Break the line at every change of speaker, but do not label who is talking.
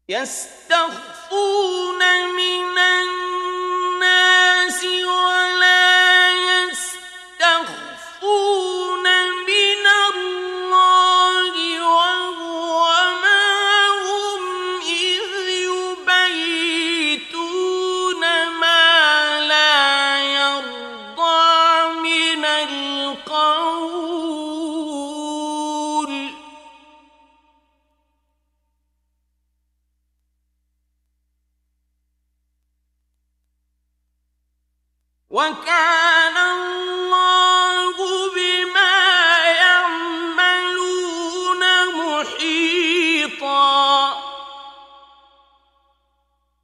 يستخفون من الناس ولا يستخفون من الله وهو معهم إذ يبيتون ما لا يرضى من القول وكان